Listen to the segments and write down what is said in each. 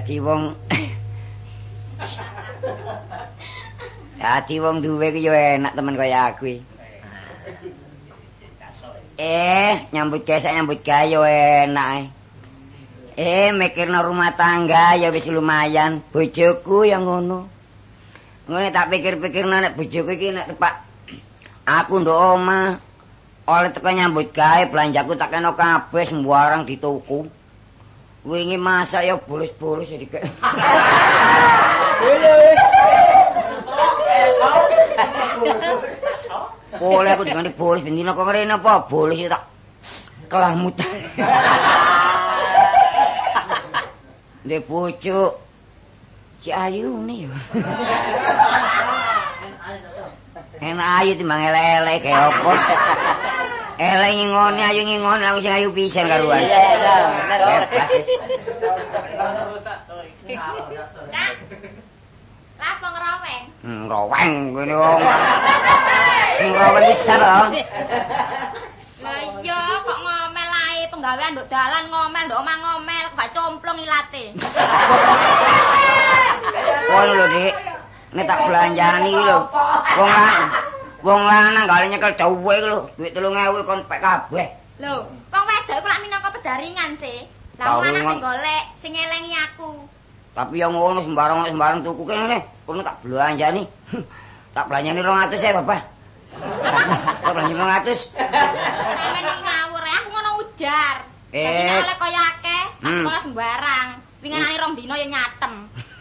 dadi wong duwe ku yo enak temen kaya aku. Nyambut gawe yo enak. Mikirno rumah tangga ya wis lumayan. Bojoku yang ngono. Ngene tak pikir-pikirno nek bojoku iki nek tepak aku nduk omah oleh teko nyambut gawe belanjaku tak kena kabeh sembarang dituku. Wingi masak ya bolos-bolos ya dikek. Boleh aku dikene bolos bendina kok ngrene apa bolos tak kelamutan. Ndek pucuk Cik Ayu nih. Enak ayu timbang elek-elek kaya apa. Elek ngingone ayu ngingone aku sing ayu pisan karuan. Bebas wis. Kak. Lapo ngeroweng? Ngeroweng ngene wong. Sing ngeroweng pisan lho. Lah iya kok ngomel ae penggawean nduk dalan ngomel nduk omah ngomel gak complong ilate. Kono lho, Dik. Nek tak belanjani iki lho. Wong lanang gak nyekel dhewe iki lho, duit 3.000 kon pek kabeh. Lho, wong wedok iku lak minangka pedaringan sih. Lah wong lanang sing golek, sing ngelengi aku. Tapi yang ngono sembarang tuku kene. Kono tak belanjani. Tak belanjani 200 ya, Bapak. Tak belanjani 200. Sampeyan iki ngawur ya, aku ngono ujar. Dadi oleh kaya akeh, tak sembarang. Winginane 2 dina ya nyatem.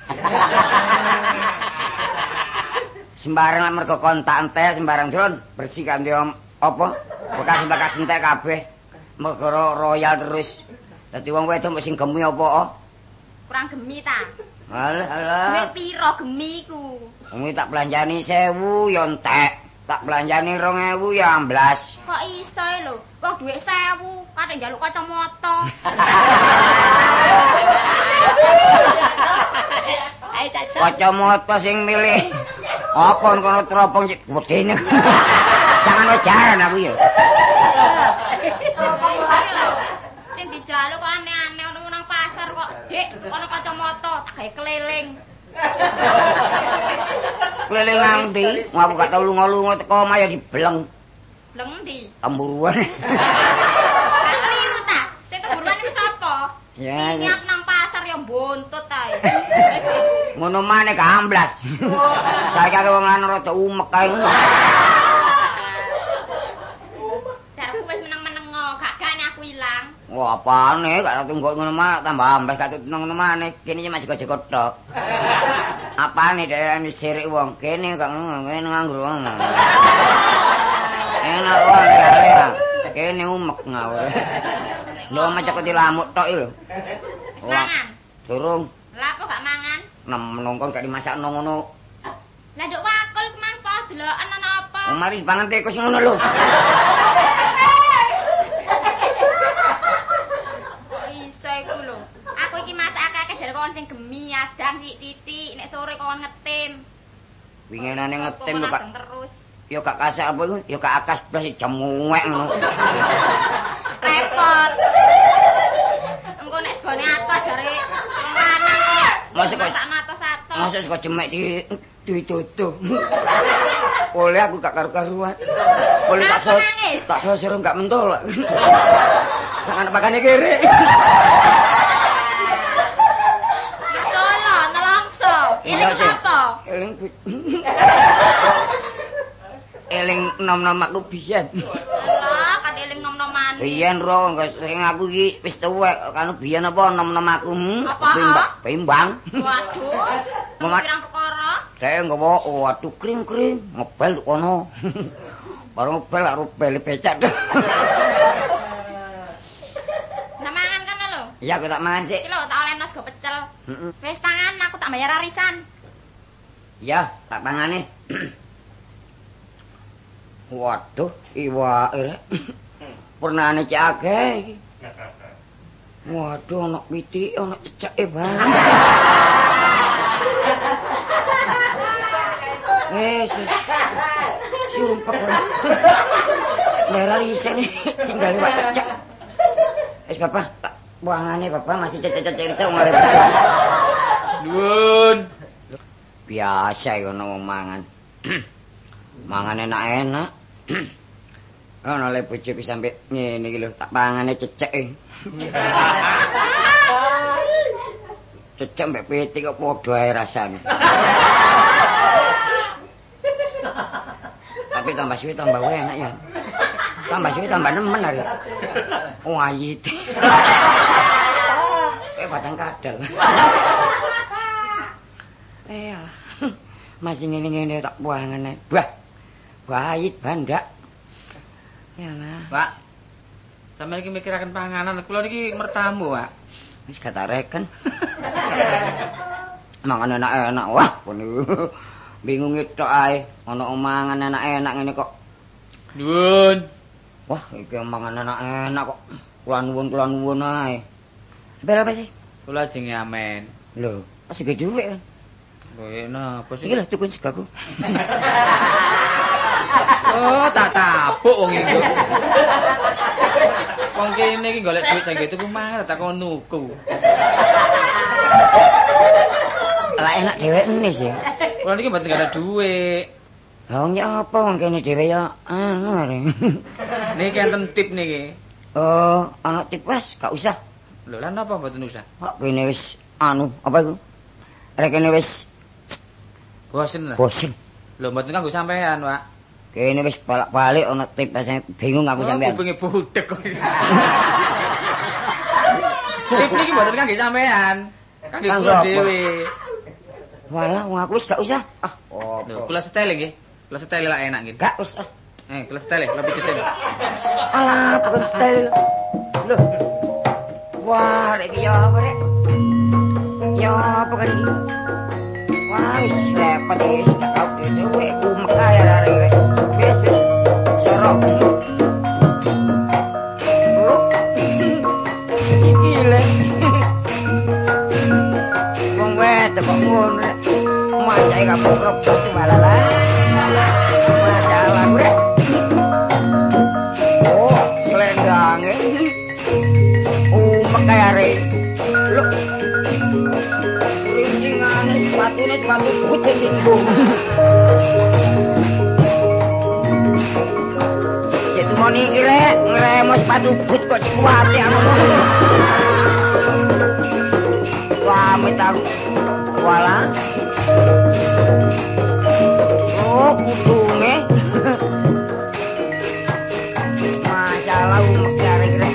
Sembarang mergo kontak entek sembarang dron bersih kan apa bekas entek kabeh mergo royal terus dadi wong wedok sing gemi apa kurang gemi ta alah duit piro gemi iku wong tak belanjani 1000 ya entek tak belanjani 2000 ya amblas kok iso lho wong duit 1000 kate njaluk kacamata kacamata sing milih apa kono teropong cik wedene sangan jaran aku ya sing dijaluk kok aneh-aneh ono nang pasar kok Dik ono kacamata tak gawe keliling keliling nang ndi aku gak tau lunga-lunga teko omah ya dibleng bleng ndi temburuan gak keliru ta sing temburuan iki sapa ya nyap nang pasar ya buntut ae ngono maneh gamblas saiki akeh wong lanang rada umek kae darku wis meneng-meneng gak gane aku ilang wah apane gak tunggu ngono mah tambah amblas gak ngono maneh kene masih kok tok apane dhek sirik wong kene gak ngene nganggur wong enak wong ya kene umek ngawur lho macak kok dilamuk tok lho wis mangan durung lha apa gak mangan nongkon gak dimasakno ngono lah nduk wakul kemang po deloken ana apa mari pangan tikus ngono lho kok iso iku lho aku iki masak akeh jare kon sing gemi adang titik nek sore kon ngetim winginane ngetim kok terus ya gak kasak apa iku ya gak akas blas jam ngwek ngono repot engko nek segone atos jare lanang kok masuk kok atos-atos masuk kok jemek ditutup oleh aku gak karu-karuan oleh tak sosir gak mentol sangan pakane kere solo nelongso iya sih apa eling nom-nom aku biyen lah kan eling nom-noman biyen ro sing aku iki wis tuwek kan biyen apa nom-nom aku bimbang waduh pirang perkara dhek nggawa waduh kring-kring ngebel kono baru ngebel karo bel becak nah mangan kan lho iya aku tak mangan sik iki lho tak olehno sego pecel wis pangan aku tak bayar arisan iya tak pangane waduh iwake pernane cek akeh iki waduh ana pitik ana ceceke banget sumpah daerah isen tinggal lewat cecek bapak buangannya bapak masih cecek-cecek itu ngarep Nuwun. Biasa ya ono wong mangan. Mangan enak-enak. Ono le bojoku sampe ngene iki lho, tak pangane cecek. Cecek mbek pitik kok padha ae rasane. Tapi tambah suwe tambah enak ya. Tambah suwe tambah nemen arek. Wayit. Padang kadal. Masih ngene-ngene tak buangane. Wah. Wayit bandak. Yalah. Pak. Sampeyan iki mikiraken panganan, kula niki mertamu, Pak. Wis katareken. Mangan enak-enak. Wah, bingung tok ae. Ana omangan enak-enak ngene kok. Nuwun. Wah, iki mangan enak-enak kok. Kula nuwun ae. Berapa sih? Kula jenenge Amen. Lho, masih gede dhuwit kan? Lho, napa sih? Iki lho tukun segaku. Oh, tak tapuk wong iku. Wong kene iki golek dhuwit sing tuku mangan tak kon nuku. Lah enak dhewekne sih. Kula niki mboten ada dhuwit. Lah wong apa wong kene dhewe ya anu arek. Niki enten tip niki. Oh, ana tip wes gak usah. Lho, lan napa mboten usah? Kok kene wis anu apa iku? Arek kene wis bosen lah. Bosen. Lho, mboten kanggo sampean, Pak. Kene wis balik ana tip saya bingung aku sampean. Kupinge budhek kok. Tip niki mboten kangge sampean. Kangge kula dhewe. Walah, wong aku wis gak usah. Ah, lho, kula setel nggih. Kula setel lah enak nggih. Gak wis. Kula setel, lebih setel. Alah, bukan setel. Lho. Wah, iki ya apa rek? Ya apa kan iki? Wah, wis repot wis gak tau dhewe ku mekah ya arek. Wis. Sorok. Gile. Wong wedok kok ngono. Macake kaprok tutu balala. Majalah rek. Oh, selendange. Kaya re. Lho. Ringingane sepatu putih minggu. Itu mau niki rek, ngremo sepatu but kok dikuati ngono. Pamit aku. Wala. Oh, kudunge. Masalah umek arek rek.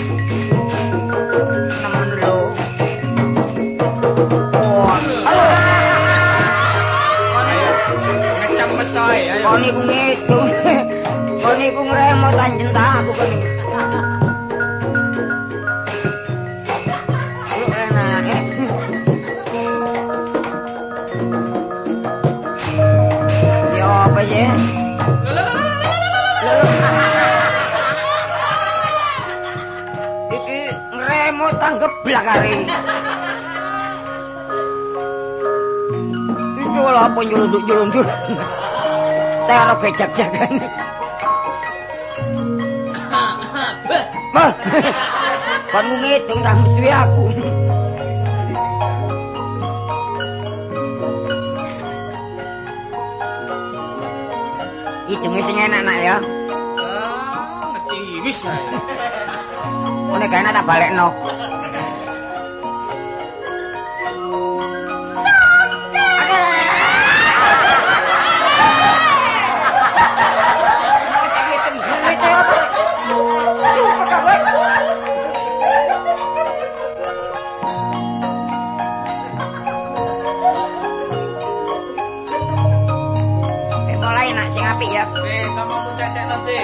Kon iku ngitung. Kon iku ngremo tanjen aku kon. Lu enak. Yo apa ya? Iki ngremo tanggeblak are. Iki lho apa nyelunduk-nyelunduk. Tero bejak-jagan. Bah. Kon ngitung tak mesti aku. Hitungnya sing enak-enak ya. Ngerti wis ae. Nek gak enak tak balekno. Apik ya. Sama pucet-cetno sih.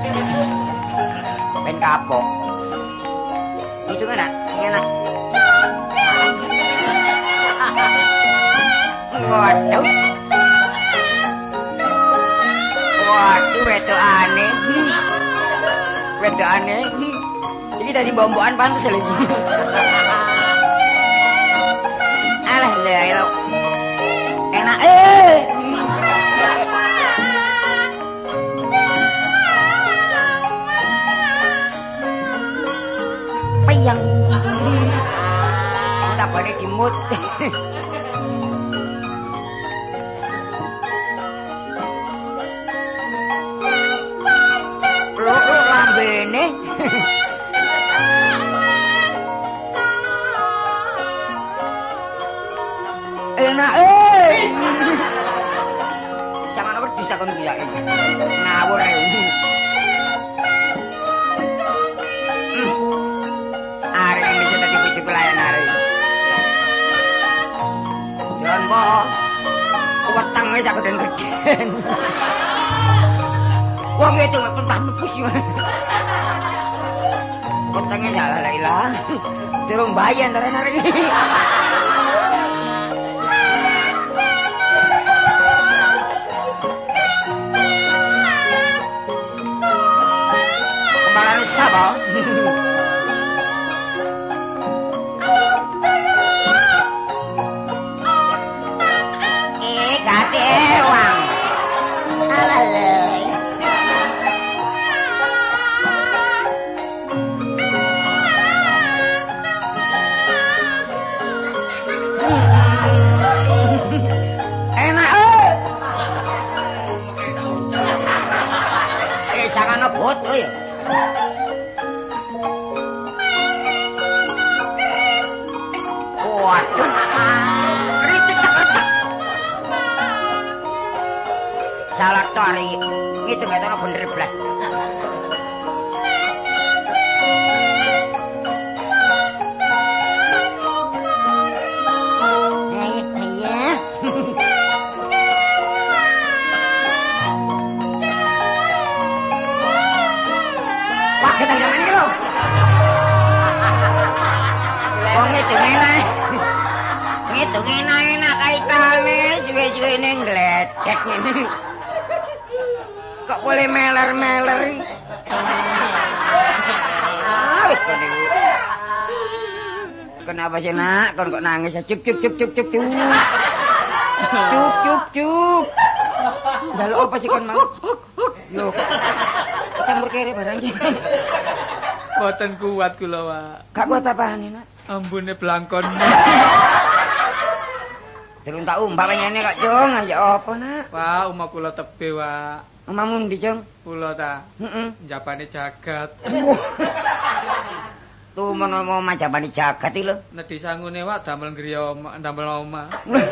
Ben kapok. Itu enak, sing enak. Waduh. Waduh, wedokane. Wedokane. Iki dari bombokan pantes lho. Alah, lho. Enak yang tak boleh dimut. Enak Sangat apa bisa kon kuyak ngawur Arek bisa tadi bojoku layan arek. Jan po. Weteng wis aku den geden. Wong itu pun tak nepus yo. Wetenge salah lah. Durung bayan tenan arek. Kemarin siapa? Kadewang. Alalay. Enak. Sangan ngebut ya. Waduh. Salah to hari itu gak tahu bener blas. Wah kita zaman ini loh. Wong itu enak kaitane suwe-suwe ning gledek ngene. Kok boleh meler-meler? Wis kon niku. Kenapa sih nak? Kon kok nangis? Cup. Cup. Jaluk apa sih kon mau? Lho. Campur kere barang iki. Boten kuat kula, Pak. Gak kuat apane, Nak? Ambune blangkon. Durung tak umbak ngene kok, Jong. Ya apa, Nak? Pak, omah kula tebe, Pak. Omamu ndi, Jong? Kula ta. Heeh. Njabane jagat. Tuh menawa majapane jagat iki lho. Nedhi sangune Pak damel griya damel omah.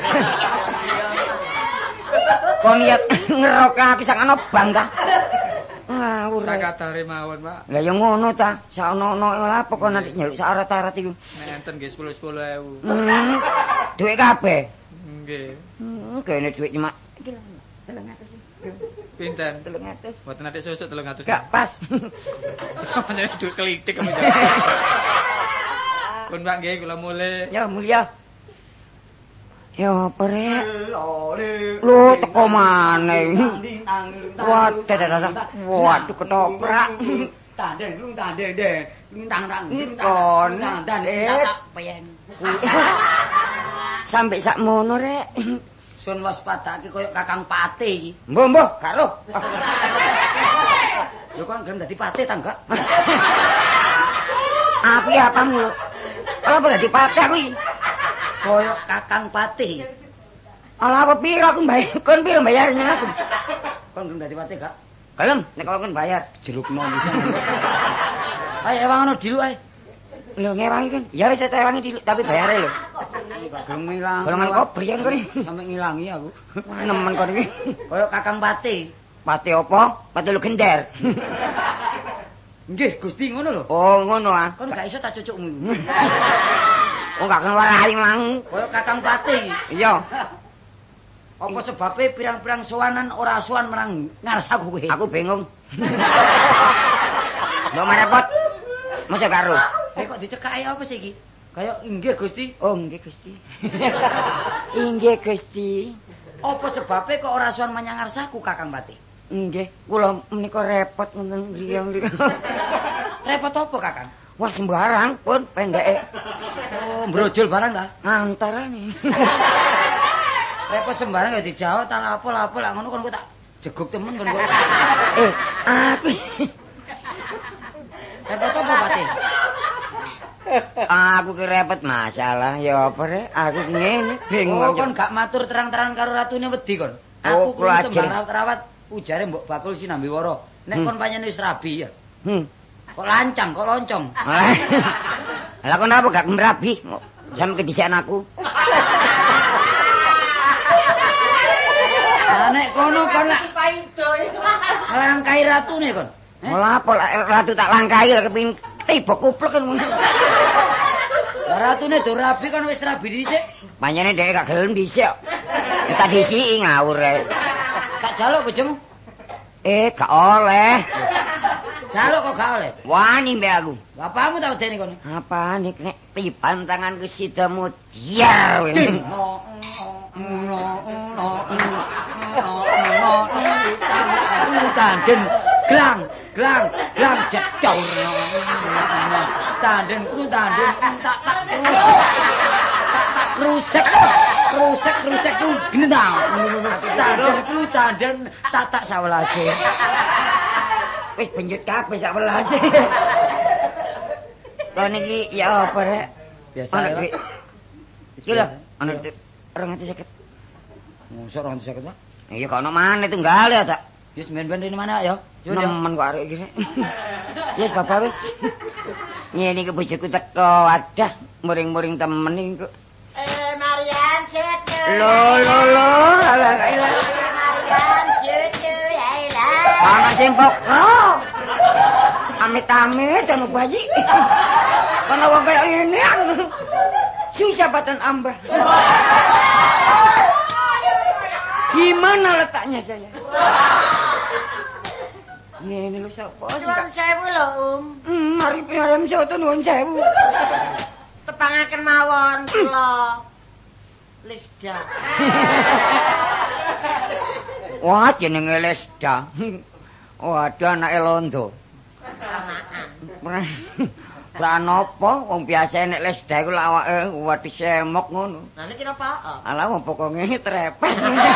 Kon ya ngeroka pisan ana bangka. Ngawur. Sakadare mawon, Pak. Lah ya ngono ta. Sak ono-ono lha apa kok nanti nyaluk sak arat-arat iku. Nek enten nggih 10.000. Duit kabeh. Nggih. Kene duit cuma iki lho. 300. Pinten? 300. Mboten ate susuk 300. Gak pas. Pancen duit kelitik kami. Pun Pak nggih kula mulih. Ya mulia. Ya apa rek? Lho teko maneh. Waduh ketoprak. Tandeng lung tandeng deh. Lung tang Kon. Payeng. Sampai sak mono rek. Sun waspadake koyo Kakang Pate iki. Mbah, gak roh. Lho kon gelem dadi pate ta enggak? Api apamu? Apa dadi patah kuwi? Koyo Kakang Pate. Ala apa pira aku bayar? Kon pira bayarnya aku? Kon gelem dadi pate gak? Gelem, nek kon bayar. Jerukno pisan. Ayo ewangono dilu ae. Lho ngewangi kan. Ya wis ewangi diluk tapi bayare lho. Gak gelem ngilang. Golongan kopi kan kon. Sampe ngilangi aku. Nemen kon iki. Koyo Kakang Pate. Pate apa? Pate lu gender. Nggih, Gusti ngono lho. Oh, ngono ah. Kon gak iso tak cucukmu. Oh, gak ngewarai mang. Koyo Kakang Pate. Iya. Apa sebabnya pirang-pirang sowanan ora sowan menang ngarsaku kowe? Aku bingung. Mbok merepot. Masa karo. Kok dicekake apa sih iki? Kayak inggih Gusti. Oh, nggih Gusti. Inggih Gusti. Apa sebabnya kok ora sowan menyang ngarsaku Kakang Pati? Nggih, kula menika repot ngoten riyang. Repot apa Kakang? Wah sembarang pun pendeke. Oh, brojol barang ta? Antarane. Repot sembarang ya dijawab ta lapo-lapo lak ngono kon kok tak jeguk temen kon kok. Aku repot apa Pati? Aku ki repot masalah ya apa rek? Aku ki ngene bingung. Oh, kon gak matur terang-terangan karo ratune wedi kon. Aku kudu tembang rawat ujare Mbok Bakul Sinambiwara. Nek kon pancen wis rabi ya. Kok lancang, kok loncong. Lah kok napa gak merabi? Sampe kedisikan aku. Nek kono kon lak langkai ratune kon. Lha apa ratu tak langkai lek kepengin tiba kuplek kan. Ratune do rabi kan wis rabi dhisik. Panjene dhek gak gelem dhisik. Tak disiki ngawur ae. Gak jaluk bojomu. Gak oleh. Jaluk kok gak oleh. Wani mbek aku. Bapamu tak wedeni kono. Apa nek tiban tangan ke sidamu diar. Tanden glang jecor. Tanden tak krusek ku gendang. Tanden tak sawelase. Wis benjut kabeh sak welase. Lah niki ya apa rek? Biasa wae. Iki lho, ana 250. Mosok 250, Pak. Iya kok ono maneh tunggal ya tak. Wis ben-ben rene mana ya? Nemen kok arek iki rek. Wis bapak wis. Ngene iki bojoku teko, wadah muring-muring temen iki. Marian Cucu. Lo. Alah. Marian Cucu ya ilah. Ana sempok. Amit-amit anu bayi. Kana wong kaya ngene. Susah batan ambah. Gimana letaknya saya? Ini lu siapa? Nuwun sewu lho, Mari piye soto nuwun sewu. Tepangaken mawon kula. Lisda. Wah, jenenge Lesda. Waduh anake londo. Lah napa wong biasa nek Lesda iku awake wadi semok ngono. Lah niki napa? Alah wong pokoke trepes.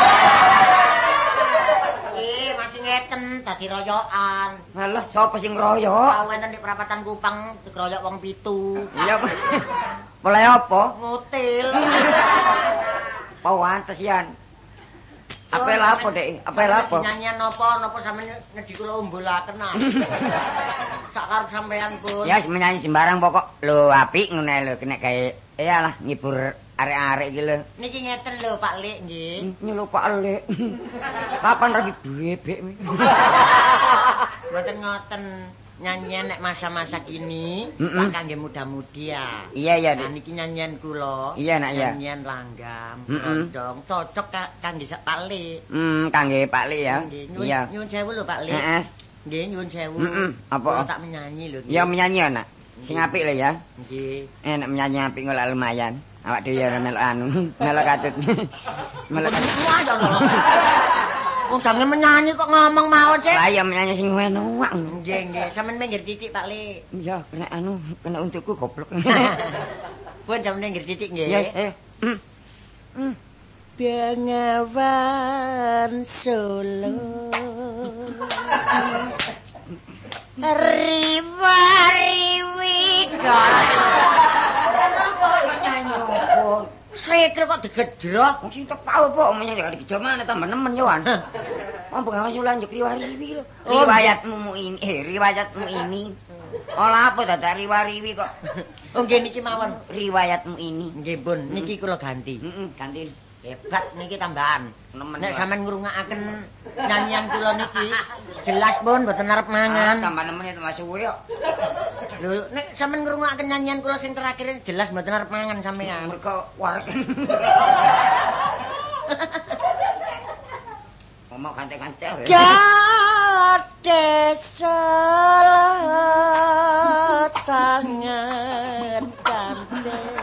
Masih ngeten dadi royokan. Alah sapa sing royok? Wonten di perapatan Kupang dikeroyok wong 7. Iya. Mulai apa? Ngutil. Pantes yan. Apa lapo Dek? Apa lapo? Nyanyian napa sampeyan ngedi kula umbulaken ah. Sak karep sampean pun. Ya menyanyi sembarang pokok. Lho apik ngono lho kena gawe iyalah ngibur arek-arek iki lho. Niki ngeten lho Pak Lik nggih. Nyeluk Pak Lik. Kapan rabi bebek? Mboten ngoten. Nyanyian nek masa-masa kini tak kangge muda-mudi ya. Iya. Nah niki nyanyian kula. Iya nak ya. Nyanyian langgam, dong cocok kangge sak Pak Lik. Kangge Pak Lik ya. Iya. Nyuwun sewu lho Pak Lik. Heeh. Nggih nyuwun sewu. Apa? Tak menyanyi lho. Ya menyanyi anak. Sing apik lho ya. Nggih. Nek menyanyi apik ngono lumayan. Awak dhewe ya melok anu, melok katut. Melok katut. Wong jange menyanyi kok ngomong mawon sih. Lah ya menyanyi sing enak. Nggih. Sampeyan minggir titik Pak Lik. Iya, kena untukku goblok. Pun sampeyan minggir titik nggih. Yes, Bengawan Solo. Riwa-riwi Sikil kok digedrok. Wong sing tepau apa menyanyi gak digejo maneh tambah nemen yo an. Wong Bengawan Solo lanjut riwa-riwi lho. Riwayatmu ini. Olah apa dadak riwa-riwi kok. Oh nggih niki mawon Riwayatmu ini. nggih pun niki kula ganti. Ganti. Hebat niki tambahan. Nemen. Nek sampean ngrungokake nyanyian kula niki jelas pun mboten arep mangan. Tambah nemen itu Mas suwe kok. Lho nek sampean ngrungokake nyanyian kula sing terakhir jelas mboten arep mangan sampean. Mergo warek. Ngomong kante-kante. Gadeselat sangat cantik.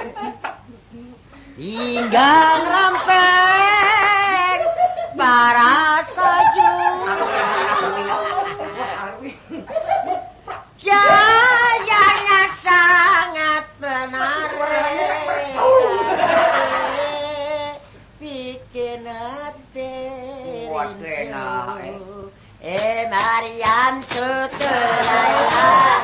Inggang rampeng para sayu Jayanya sangat benar bikin hati rindu Mariam Cucu Laila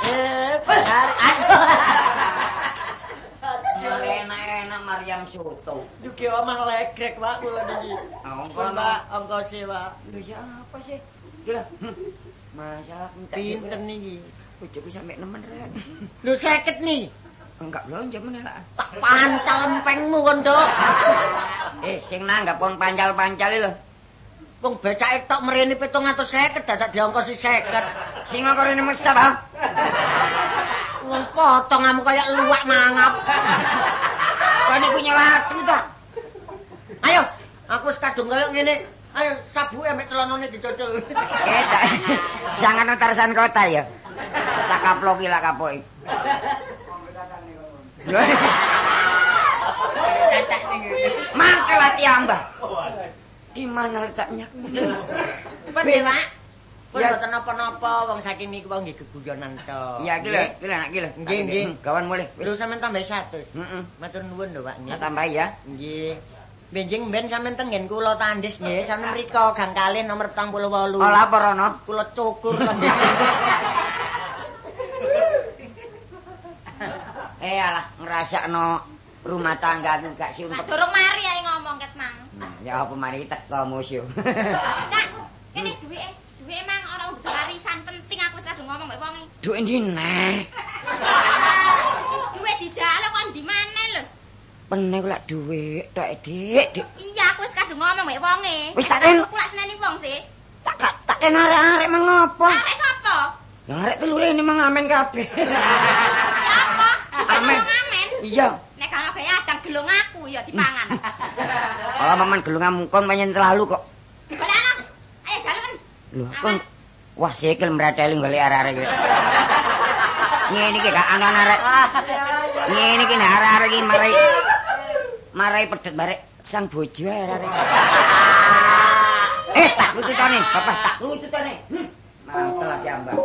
Enak-enak Mariam Soto. Dugi omah legrek Pak kula niki. Ongkon Pak, ongkos Pak. Lho ya apa sih? Gila. Masalah Pinten niki? Bojoku sampe nemen rek. Lho 50 nih. Enggak blonjo meneh lah. Tak pancal empengmu kon, Dok. Sing nanggap kon pancal-pancal lho. Wong becake tok mrene 750 dadak diongkosi 50. Sing kok rene mesap, ha? Wong potonganmu kaya luwak mangap. Kon iku nyelatu ta? Ayo, aku wis kadung kaya ngene. Ayo sabuke mek celonone didodol. Tak sangan Tarsan kota ya. Tak kaploki lah kapoki. Mangkel ati ambah. Di mana letaknya? Pene, Pak. Pun boten napa-napa, wong saking niku wong nggih geguyonan tok. Iya, iki lho, nak iki lho. Nggih, nggih. Kawan mulih. Lho sampean tambah 100. Heeh. Matur nuwun lho, Pak. Tak tambahi ya. Nggih. Benjing ben sampean tenggen kula tandis nggih, sampean mriko Gang Kalih nomor 48. Oh, lapor ono. Kula cukur kan. Alah, ngrasakno rumah tangga aku gak siuntek. Nah, durung mari ae ngomong ket Mang. Ya apa mari teko musuh. Cak, kene duwike. Duwike Mang ana wong warisan penting aku wis kadung ngomong mbek wonge. Duit ndi neh? Duit dijaluk kok ndi maneh lho. Peneh kok lak duit tok Dik. Iya, aku wis kadung ngomong mbek wonge. Wis tak ten. Aku lak seneni wong sih. Tak ten arek-arek mengopo? Arek sapa? Ya arek telure ini mengamen kabeh. Ya apa? Amen. Amen. Iya. Nek kana gaya adang gelung aku ya dipangan. Oh, maman gelungan kon penyen terlalu kok. Golek ayo jalan. Lho, kon wah sikil mrateling golek arek-arek iki. Ngene iki gak ana arek. Ngene iki nek arek-arek iki marai pedet barek sang bojo arek-arek. Tak kututane, Bapak, tak kututane. Mangkel ati ambak.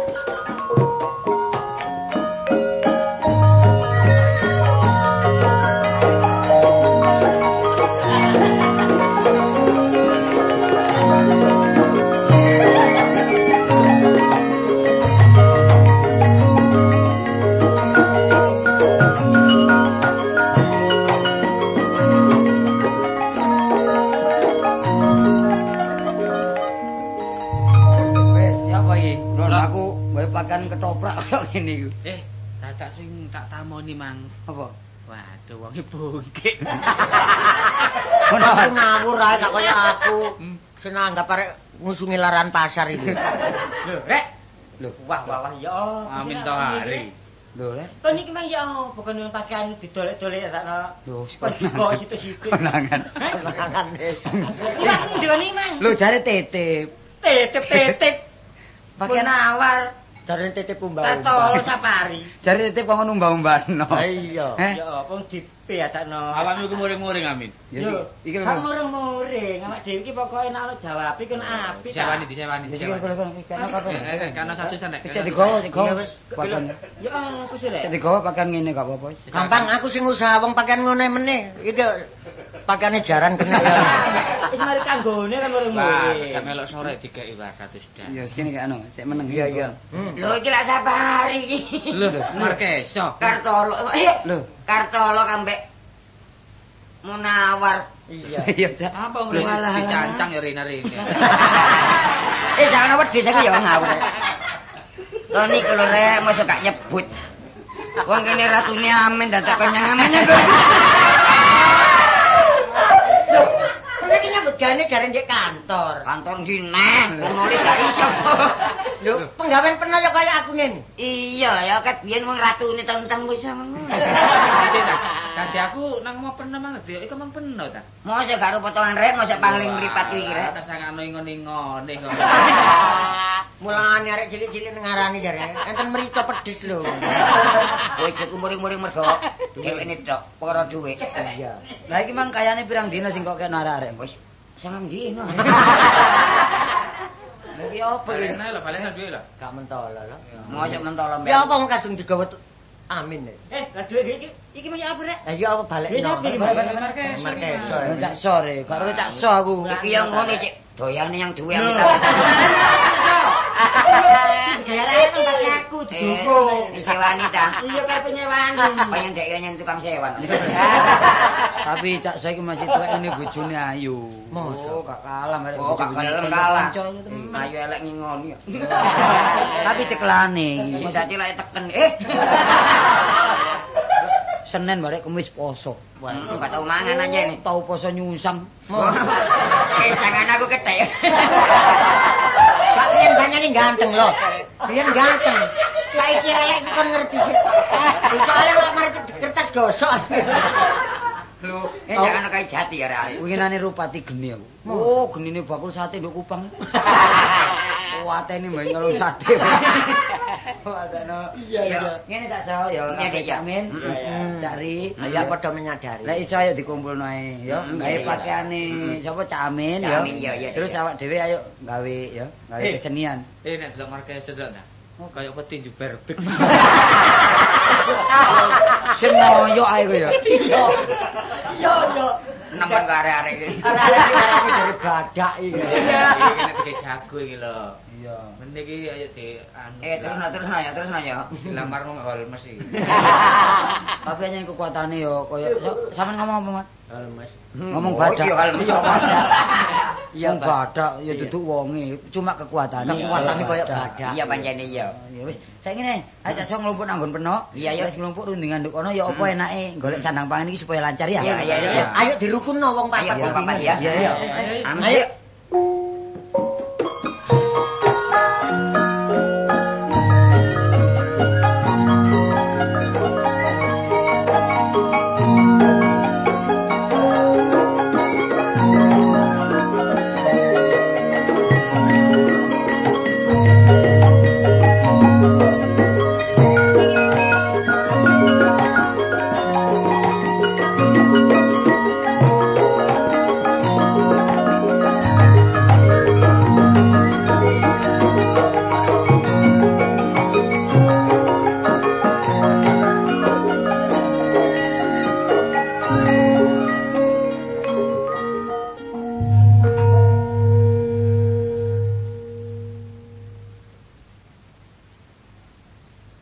Pakan ketoprak kok ngene iku. Dadak sing tak tamoni Mang. Apa? Waduh wonge bungkik. Kon ngawur ae gak kaya aku. Senanggap arek ngusungi laran pasar itu. Lho, Rek. Lho, wah ya. Amin to hari. Lho, Rek. Kon iki mang ya bukan pakaian didolek-dolek sakno. Lho, kon dikok situ-situ. Konangan. Konangan wis. Wah, ndone mang. Lho, jare titip. Titip. Pakaian awar. Jare titip umbah-umbah. Tato safari. Jare titip kok ngono umbah-umbahno. Iya. Ya, wong dipe adakno. Awakmu iku muring-muring Amin. Ya sih. Iki lho. Kamu muring-muring, awak dhewe iki pokoke nek jawab iki kon apik. Disewani. Karena satu sana. Cek digowo. Pakaian. Ya aku sih Rek. Cek digowo pakaian ngene gak apa-apa wis. Gampang aku sing usaha wong pakaian ngene meneh. Iki pakaiane jaran kena ya. Wis mari kanggone kan muring-muring. Gak melok sore dikeki 200 dak. Ya segini gak anu, cek meneng. Iya. Lho iki lak safari iki. Lho, Markeso. Kartolo. Lho, Kartolo kambek Munawar. Iya. Iya, Cak. Apa mulai dicancang ya rina-rina. Jangan wedhus iki ya ngawur. Kok niku lho Rek, mosok gak nyebut. Wong kene ratune Amin dadak kenyang Amin kok. Lagi nyambut gane jare ndek kantor. Kantor ndi neh, nulis gak iso. Lho, penggawean pernah ya kaya aku ngene. Iya ya ket biyen wong ratune tahun-tahun wis ngono. Dadi aku nang mau pernah manget ya iku mang peno ta. Mosok gak potongan Rek, mosok pangling mripat iki Rek. Tak sangano ngone-ngone kok. Mulane arek cilik-cilik ngarani jare. Enten mrica pedhes lho. Bojoku muring-muring mergo dheweke tok perkara dhuwit. Iya. Lah iki mang kayane pirang dina sing kok kena arek-arek wis sangang dina. Lagi apa iki? Nah lho balen duwe lho. Gak mentolo lho. Mosok mentolo mbek. Ya apa wong kadung digawa Amin. Lah dhuwit iki mau apa Rek? Lah ya apa balik. Wis apa iki? Markeso. Cak sore, karo cak so aku. Lah Iki yang ngono Cik, Doyane yang duwe Digawe tempat aku didukung. Disewani ta? Iya karepe nyewani. Kaya ndek nyen tukang sewan. Tapi cak saya iki masih tuwek ini bojone ayu. Oh, gak kalah merek. Oh, gak kalah. Ayu elek ngingoni. Tapi ceklane iki. Sing dadi lek teken. Senin barek Kamis poso. Wah, gak tau mangan aja ini. Tau poso nyusam. Sangan aku ketek. Pak Pian banyane ganteng lho. Pian ganteng. Saiki elek kon ngerti sih. Soale lek mari kertas gosok. Lho, jangan kaya jati ya rek. Winginane rupati geni aku. Oh, genine bakul sate nduk Kupang. Kuatene mbak nyolong sate. Iya. Ngene tak sawo ya, Kak Jamin. Cari, Ya padha menyadari. lek iso ayo dikumpulno ae ya. Gawe pakaiane sapa Cak Amin ya. Terus awak dhewe ayo gawe ya, gawe kesenian. Nek delok marke sedok ta. Oh, kaya peti juber big. Sing moyo ae ku ya. Iya. Nemen ke arek-arek iki. Arek-arek dari badak iki. Iki nek dike jago iki lho. Iya. Mene iki ayo di anu. Terus ya. Dilamar nang Holmes iki. Tapi hanya kekuatannya yo koyo sampean ngomong apa, Mas? Holmes. Ngomong badak. Iya, badak. Iya, badak ya duduk wonge, cuma kekuatannya. Kekuatannya koyo badak. Iya pancene iya. Ya wis, saiki ngene, aja iso nglumpuk nang nggon penok. Iya, ya. Wis nglumpuk rundingan nduk kono ya apa enake golek sandang pangan iki supaya lancar ya. Iya. Ayo dirukunno wong papat. Ayo, wong papat ya. Iya. Ayo.